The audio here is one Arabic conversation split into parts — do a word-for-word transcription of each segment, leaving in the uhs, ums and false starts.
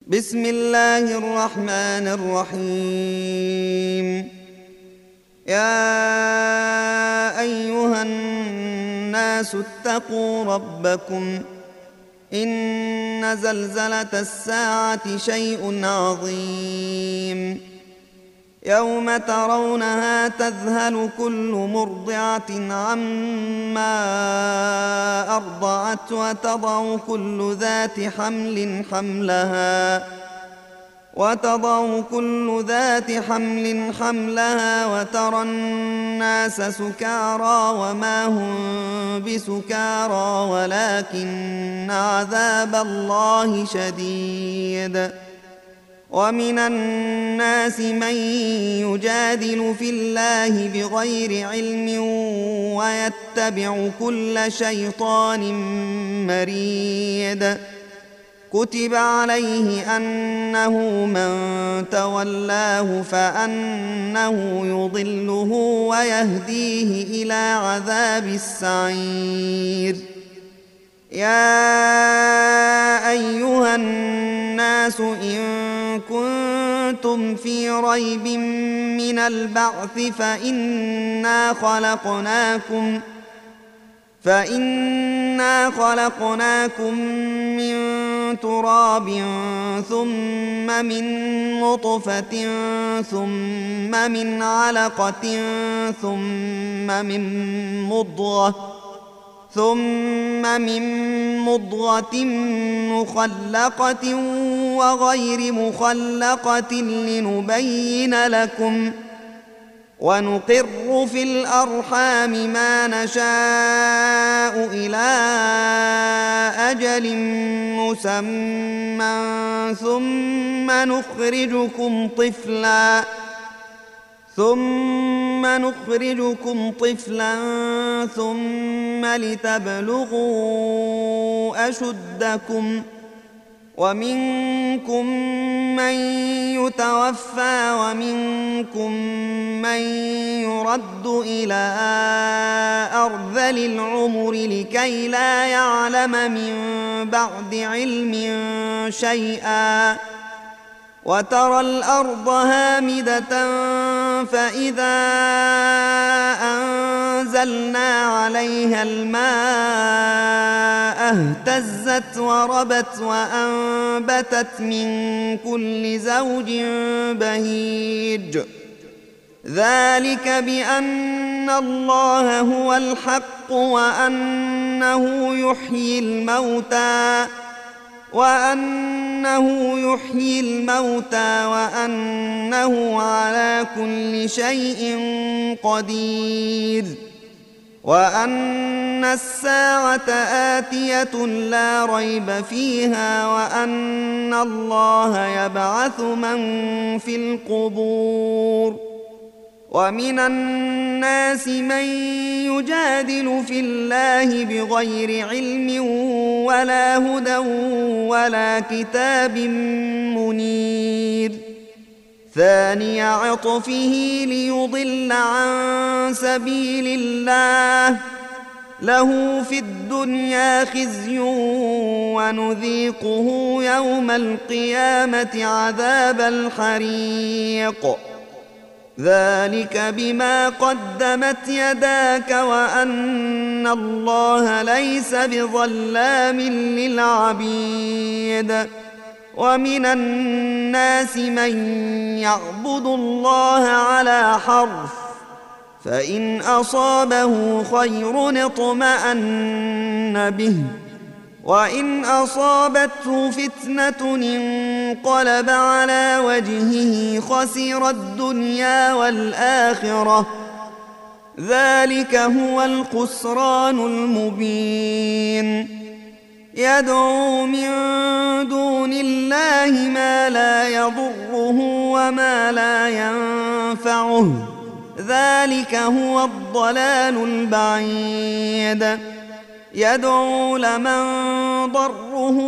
بسم الله الرحمن الرحيم. يا أيها الناس اتقوا ربكم إن زلزلة الساعة شيء عظيم يوم ترونها تذهل كل مرضعة عما أرضعت وتضع كل ذات حمل حملها وتضع كل ذات حمل حملها وترى الناس سكارى وما هم بسكارى ولكن عذاب الله شديد. ومن الناس من يجادل في الله بغير علم ويتبع كل شيطان مريد. كتب عليه أنه من تولاه فأنه يضله ويهديه إلى عذاب السعير. يا أيها الناس إن كنتم في ريب من البعث فإنا خلقناكم فإنا خلقناكم من تراب ثم من نطفة ثم من علقة ثم من مضغة ثم من مضغة مخلقة وغير مخلقة لنبين لكم ونقر في الأرحام ما نشاء إلى أجل مسمى ثم نخرجكم طفلا ثم نخرجكم طفلا ثم لتبلغوا أشدكم ومنكم من يتوفى ومنكم من يرد إلى أرذل العمر لكي لا يعلم من بعد علم شيئا. وترى الأرض هامدة فإذا أنزلنا عليها الماء اهتزت وربت وأنبتت من كل زوج بهيج. ذلك بأن الله هو الحق وأنه يحيي الموتى وأنه يحيي الموتى وأنه على كل شيء قدير وأن الساعة آتية لا ريب فيها وأن الله يبعث من في القبور. ومن الناس من يجادل في الله بغير علم ولا هدى ولا كتاب منير. ثاني عطفه ليضل عن سبيل الله له في الدنيا خزي ونذيقه يوم القيامة عذاب الحريق. ذلك بما قدمت يداك وأن الله ليس بظلام للعبيد. ومن الناس من يعبد الله على حرف فإن أصابه خير اطمأن به وإن أصابته فتنة انقلب على وجهه خسر الدنيا والآخرة. ذلك هو الخسران المبين. يدعو من دون الله ما لا يضره وما لا ينفعه ذلك هو الضلال البعيد. يدعو لمن ضره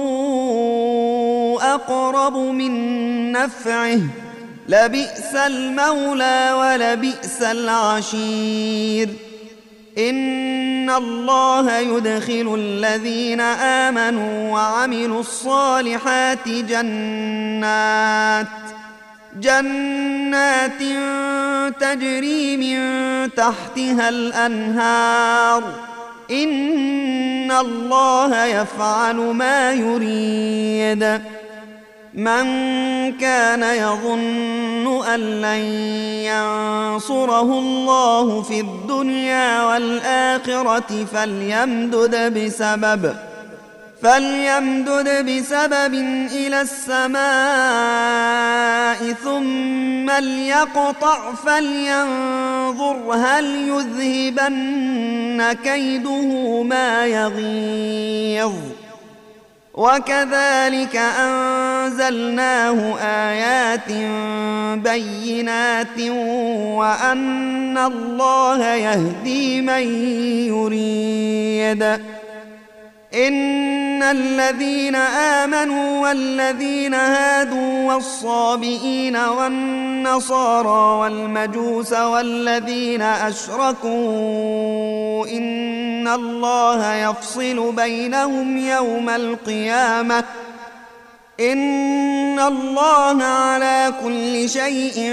أقرب من نفعه لبئس المولى ولبئس العشير. إن الله يدخل الذين آمنوا وعملوا الصالحات جنات جنات تجري من تحتها الأنهار إن الله يفعل ما يريد. من كان يظن أن لن ينصره الله في الدنيا والآخرة فليمدد بسبب فليمدد بسبب إلى السماء ثم ليقطع فلينظر هل يذهبن كيده ما يغيظ. وكذلك أنزلناه آيات بينات وأن الله يهدي من يريد. إن الذين آمنوا والذين هادوا والصابئين والنصارى والمجوس والذين أشركوا إن الله يفصل بينهم يوم القيامة إن الله على كل شيء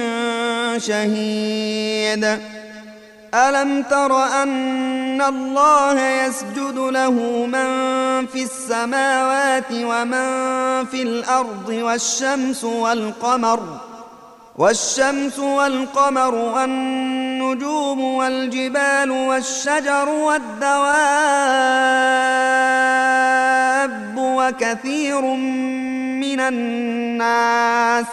شهيد. ألم تر أن الله يسجد له من في السماوات ومن في الأرض والشمس والقمر والشمس والقمر والنجوم والجبال والشجر والدواب وكثير من الناس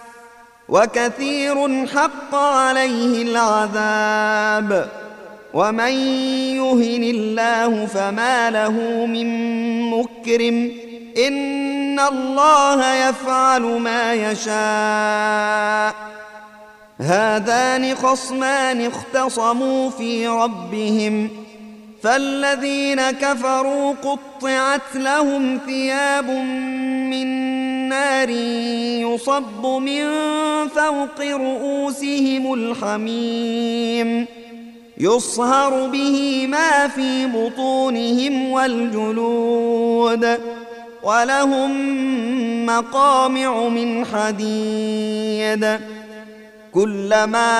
وكثير حق عليه العذاب ومن يهن الله فما له من مكرم إن الله يفعل ما يشاء. هذان خصمان اختصموا في ربهم فالذين كفروا قطعت لهم ثياب من نار يصب من فوق رؤوسهم الحميم يصهر به ما في بطونهم والجلود ولهم مقامع من حديد كلما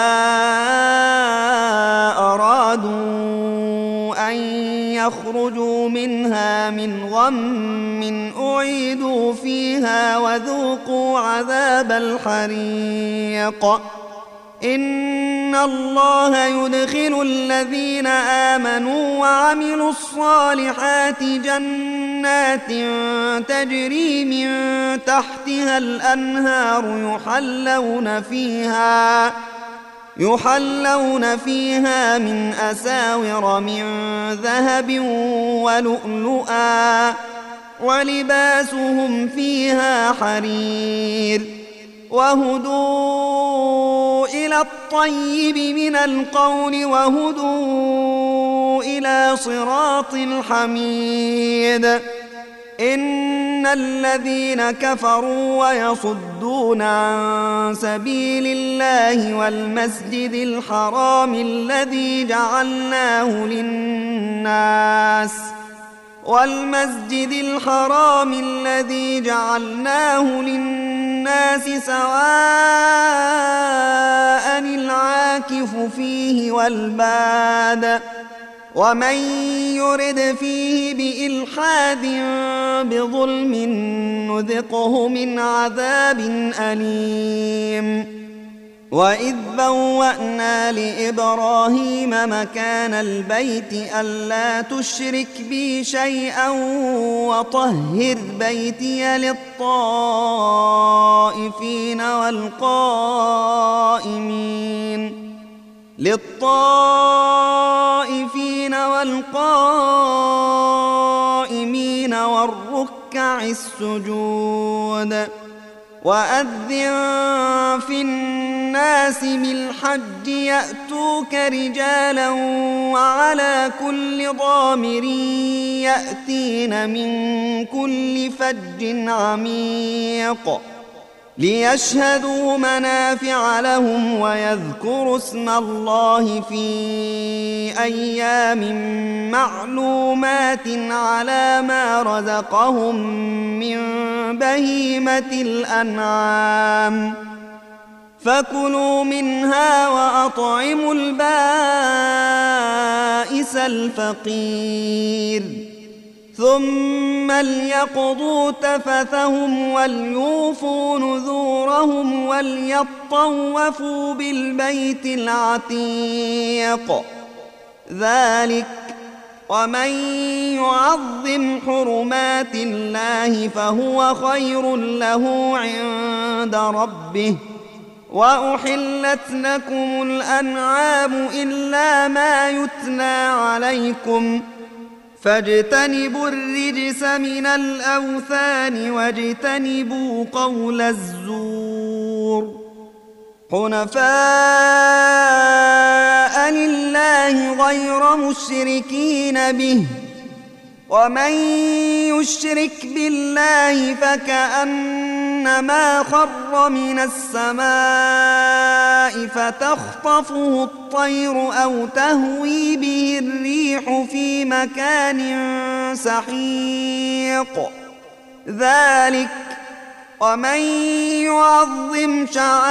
أرادوا أن يخرجوا منها من غم أعيدوا فيها وذوقوا عذاب الحريق. إن الله يدخل الذين آمنوا وعملوا الصالحات جنات تجري من تحتها الأنهار يحلون فيها يحلون فيها من أساور من ذهب ولؤلؤا ولباسهم فيها حرير وهدوا إلى الطيب من القول وهدوا إلى صراط الحميد. إن الذين كفروا ويصدون عن سبيل الله والمسجد الحرام الذي جعلناه للناس والمسجد الحرام الذي جعلناه للناس سواء العاكف فيه والباد ومن يرد فيه بإلحاد بظلم نذقه من عذاب أليم. وإذ بوأنا لإبراهيم مكان البيت ألا تشرك بي شيئا وطهر بيتي للطائفين والقائمين للطائفين والقائمين والركع السجود. وأذن في الناس بالحج يأتوك رجالا وعلى كل ضامر يأتين من كل فج عميق ليشهدوا منافع لهم ويذكروا اسم الله في أيام معلومات على ما رزقهم من بهيمة الأنعام فكلوا منها وأطعموا البائس الفقير ثم ليقضوا تفثهم وليوفوا نذورهم وليطوفوا بالبيت العتيق ذلك ومن يعظم حرمات الله فهو خير له عند ربه وأحلت لكم الأنعام إلا ما يتلى عليكم فاجتنبوا الرجس من الأوثان واجتنبوا قول الزور حنفاء لله غير مشركين به ومن يشرك بالله فكأنما خر من السماء فتخطفه الطير أو تهوي به الريح في مكان سحيق ذلك ومن يعظم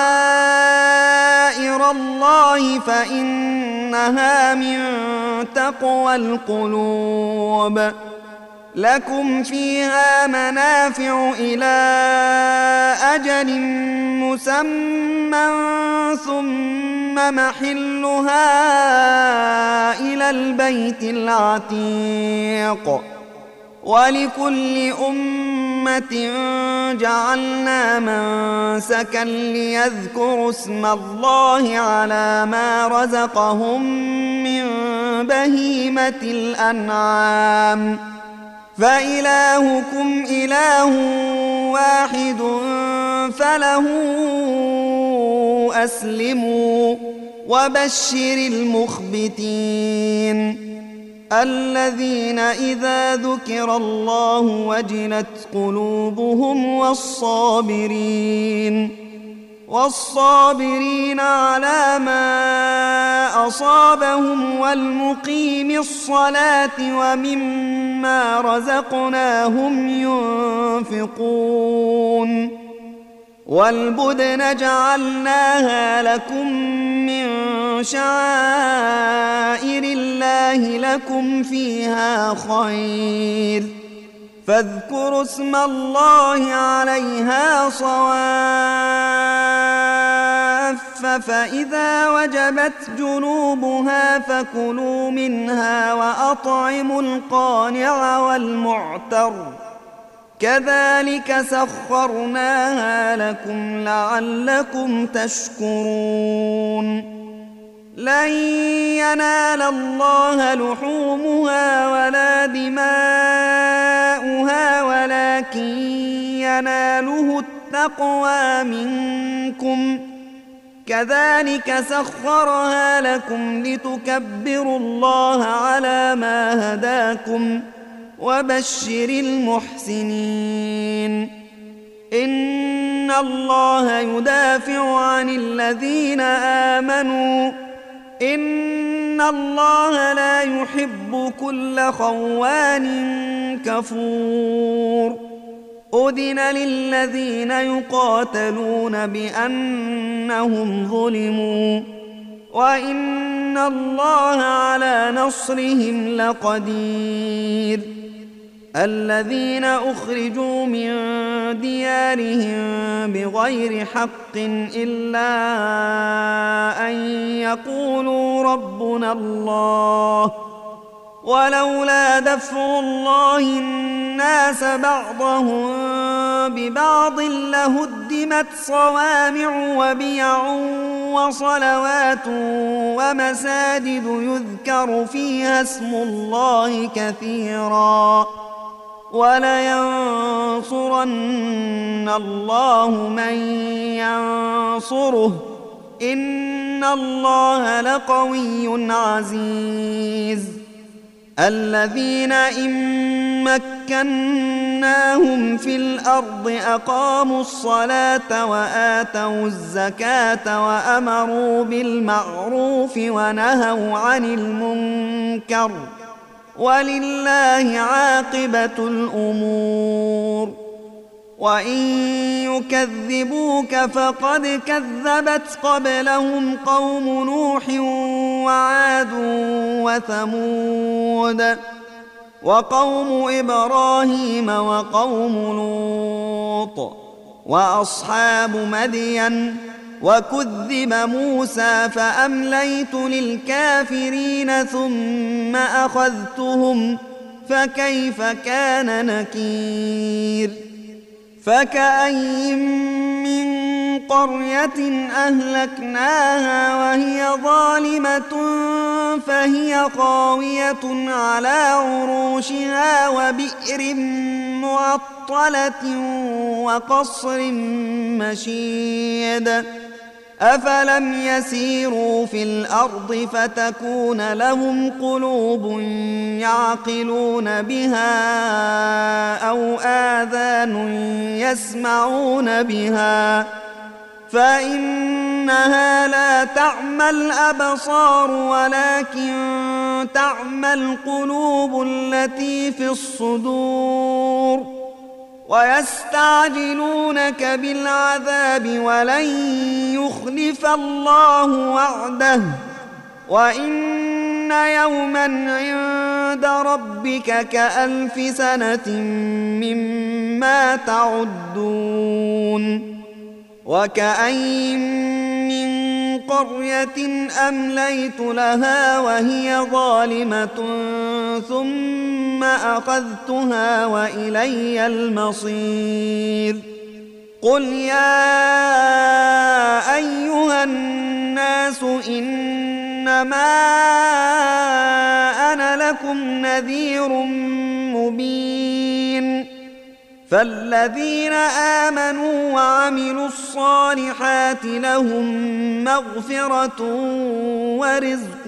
شعائر الله فإنها من تقوى القلوب لكم فيها منافع إلى أجل مسمى ثم محلها إلى البيت العتيق ولكل أمة جعلنا منسكا ليذكروا اسم الله على ما رزقهم من بهيمة الأنعام فإلهكم إله واحد فله أسلموا وبشر المخبتين الذين إذا ذكر الله وجلت قلوبهم والصابرين والصابرين على ما أصابهم والمقيم الصلاة ومما رزقناهم ينفقون والبدن جعلناها لكم من شعائر الله لكم فيها خير فاذكروا اسم الله عليها صواف فإذا وجبت جنوبها فكلوا منها وأطعموا القانع والمعتر كذلك سخرناها لكم لعلكم تشكرون لن ينال الله لحومها ولا دماؤها ولكن يناله التقوى منكم كذلك سخرها لكم لتكبروا الله على ما هداكم وبشر المحسنين إن الله يدافع عن الذين آمنوا إن الله لا يحب كل خوان كفور أذن للذين يقاتلون بأنهم ظلموا وإن الله على نصرهم لقدير الذين أخرجوا من ديارهم بغير حق إلا أن يقولوا ربنا الله ولولا دفع الله الناس بعضهم ببعض لهدمت صوامع وبيع وصلوات ومساجد يذكر فيها اسم الله كثيرا ولينصرن الله من ينصره إن الله لقوي عزيز الذين إن مكنا مكناهم في الأرض أقاموا الصلاة وآتوا الزكاة وأمروا بالمعروف ونهوا عن المنكر ولله عاقبة الأمور. وإن يكذبوك فقد كذبت قبلهم قوم نوح وعاد وثمود وقوم إبراهيم وقوم لوط وأصحاب مدين وكذب موسى فأمليت للكافرين ثم أخذتهم فكيف كان نكير. فكأين من قرية أهلكناها وهي ظالمة فهي خاوية على عروشها وبئر معطلة وقصر مشيد أفلم يسيروا في الأرض فتكون لهم قلوب يعقلون بها أو آذان يسمعون بها فإنها لا تعمى الأبصار ولكن تعمى القلوب التي في الصدور. ويستعجلونك بالعذاب ولن يخلف الله وعده وإن يوما عند ربك كألف سنة مما تعدون. وكأين من قرية أمليت لها وهي ظالمة ثم أخذتها وإلي المصير. قل يا أيها الناس إنما أنا لكم نذير مبين. فالذين آمنوا وعملوا الصالحات لهم مغفرة ورزق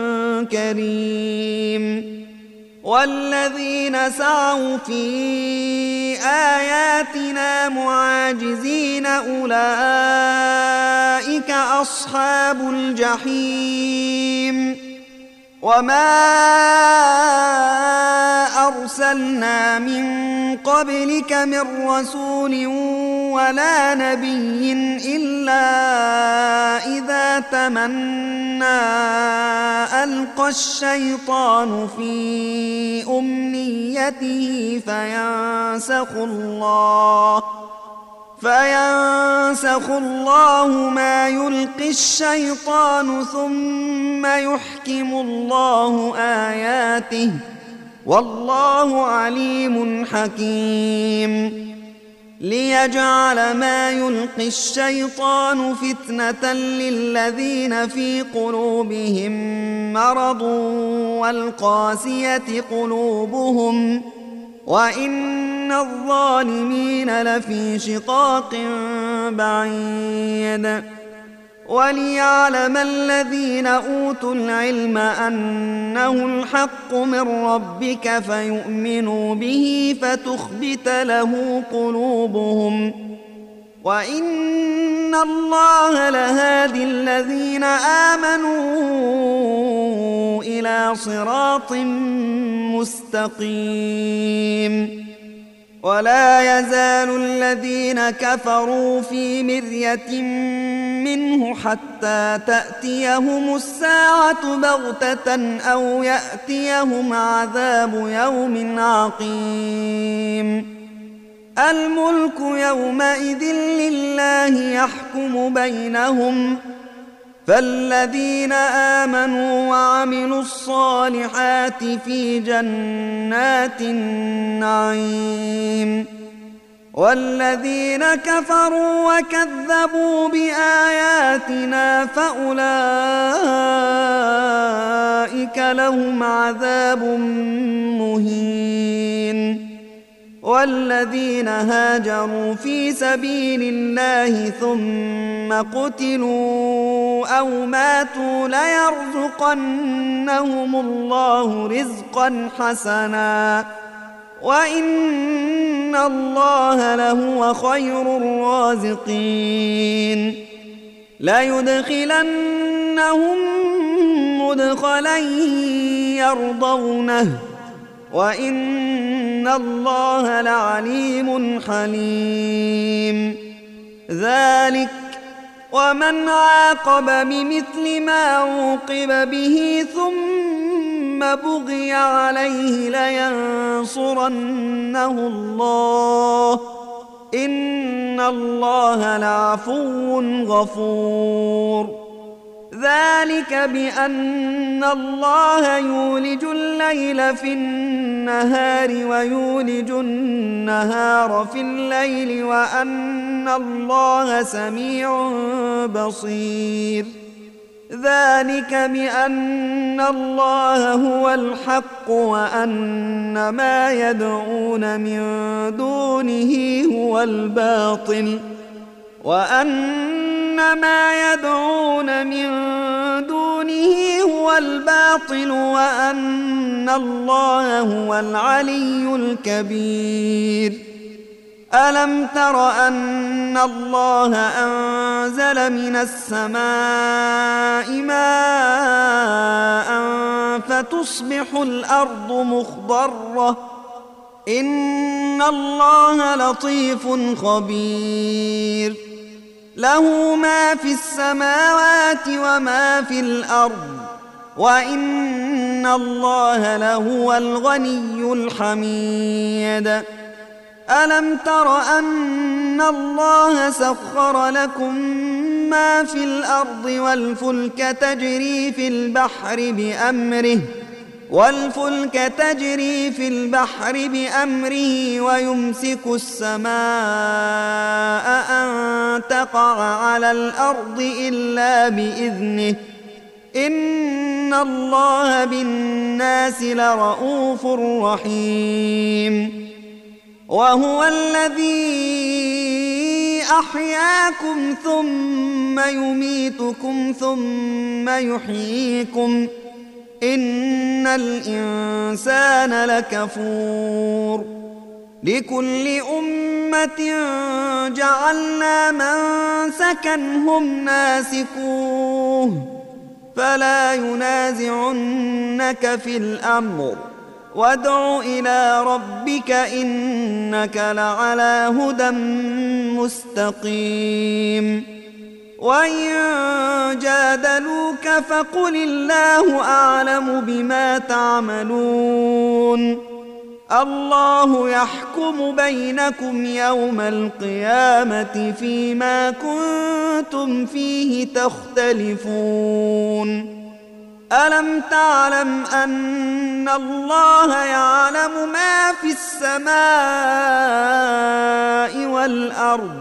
كريم. والذين سعوا في آياتنا معاجزين أولئك أصحاب الجحيم. وما أرسلنا من قبلك من رسول ولا نبي إلا إذا تمنى ألقى الشيطان في أمنيته فينسخ الله فينسخ الله ما يلقي الشيطان ثم يحكم الله آياته والله عليم حكيم. ليجعل ما يلقي الشيطان فتنة للذين في قلوبهم مرض والقاسية قلوبهم وإن الظالمين لفي شقاق بعيد. وليعلم الذين أوتوا العلم أنه الحق من ربك فيؤمنوا به فتخبت له قلوبهم وإن الله لهادي الذين آمنوا إلى صراط مستقيم. ولا يزال الذين كفروا في مرية منه حتى تأتيهم الساعة بغتة أو يأتيهم عذاب يوم عقيم. الملك يومئذ لله يحكم بينهم فالذين آمنوا وعملوا الصالحات في جنات النعيم والذين كفروا وكذبوا بآياتنا فأولئك لهم عذاب مهين. والذين هاجروا في سبيل الله ثم قتلوا أو ماتوا ليرزقنهم الله رزقا حسنا وإن الله لهو خير الرازقين ليدخلنهم مدخلا يرضونه وإن الله لعليم حليم ذلك ومن عاقب بمثل ما عوقب به ثم بغي عليه لينصرنه الله إن الله لعفو غفور ذلك بأن الله يولج الليل في النهار ويولج النهار في الليل وأن الله سميع بصير ذلك بأن الله هو الحق وأن ما يدعون من دونه هو الباطل وأن ما يدعون من دونه هو الباطل وأن الله هو العلي الكبير ألم تر أن الله أنزل من السماء ماء فتصبح الأرض مخضرة إن الله لطيف خبير له ما في السماوات وما في الأرض وإن الله لهو الغني الحميد ألم تر أن الله سخر لكم ما في الأرض والفلك تجري في البحر بأمره والفلك تجري في البحر بأمره ويمسك السماء أن تقع على الأرض إلا بإذنه إن الله بالناس لرؤوف رحيم وهو الذي أحياكم ثم يميتكم ثم يحييكم إن الإنسان لكفور لكل أمة جعلنا منسكا هم ناسكوه فلا ينازعنك في الأمر وادع إلى ربك إنك لعلى هدى مستقيم وإن جادلوك فقل الله أعلم بما تعملون الله يحكم بينكم يوم القيامة فيما كنتم فيه تختلفون ألم تعلم أن الله يعلم ما في السماء والأرض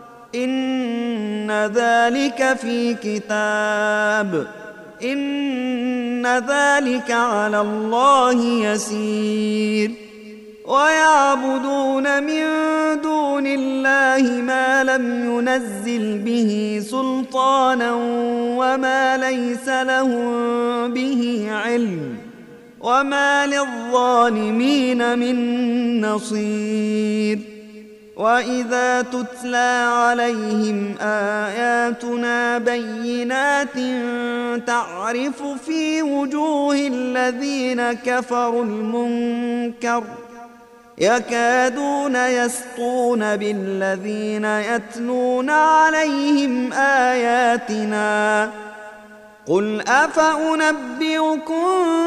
إن ذلك في كتاب إن ذلك على الله يسير ويعبدون من دون الله ما لم ينزل به سلطانا وما ليس لهم به علم وما للظالمين من نصير وإذا تتلى عليهم آياتنا بينات تعرف في وجوه الذين كفروا المنكر يكادون يسطون بالذين يتلون عليهم آياتنا قل أفأنبئكم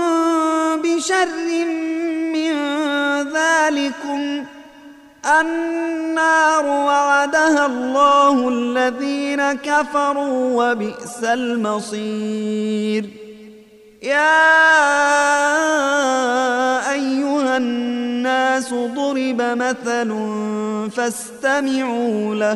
بشر من ذلكم النار وعدها الله الذين كفروا وبئس المصير يا أيها الناس ضرب مثل فاستمعوا له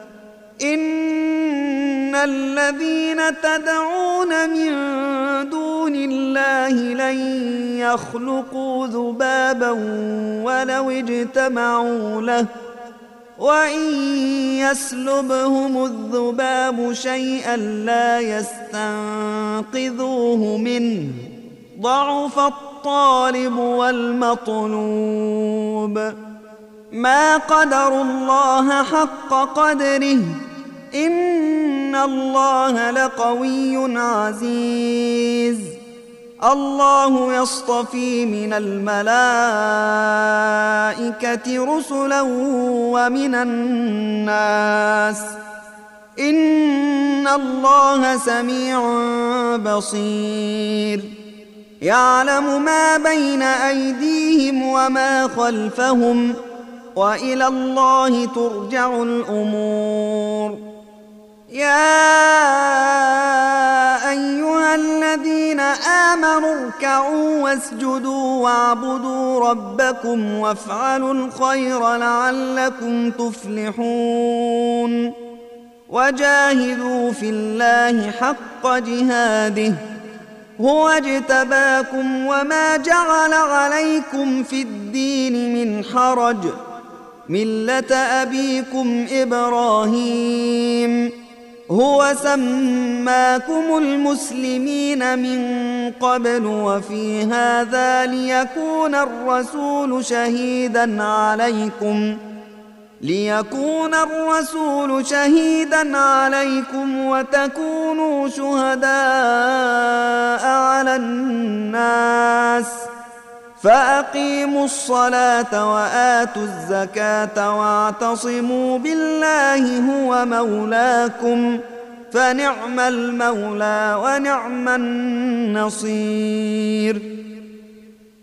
إن الذين تدعون من دون الله لن يخلقوا ذبابا ولو اجتمعوا له وإن يسلبهم الذباب شيئا لا يستنقذوه منه ضعف الطالب والمطلوب. ما قدروا الله حق قدره إن الله لقوي عزيز. الله يصطفي من الملائكة رسلا ومن الناس إن الله سميع بصير. يعلم ما بين أيديهم وما خلفهم وإلى الله ترجع الأمور. يا أيها الذين آمنوا اركعوا واسجدوا واعبدوا ربكم وافعلوا الخير لعلكم تفلحون. وجاهدوا في الله حق جهاده هو اجتباكم وما جعل عليكم في الدين من حرج ملة أبيكم إبراهيم هو سماكم المسلمين من قبل وفي هذا ليكون الرسول شهيدا عليكم ليكون الرسول شهيدا عليكم وتكونوا شهداء على الناس. فأقيموا الصلاة وآتوا الزكاة واعتصموا بالله هو مولاكم فنعم المولى ونعم النصير.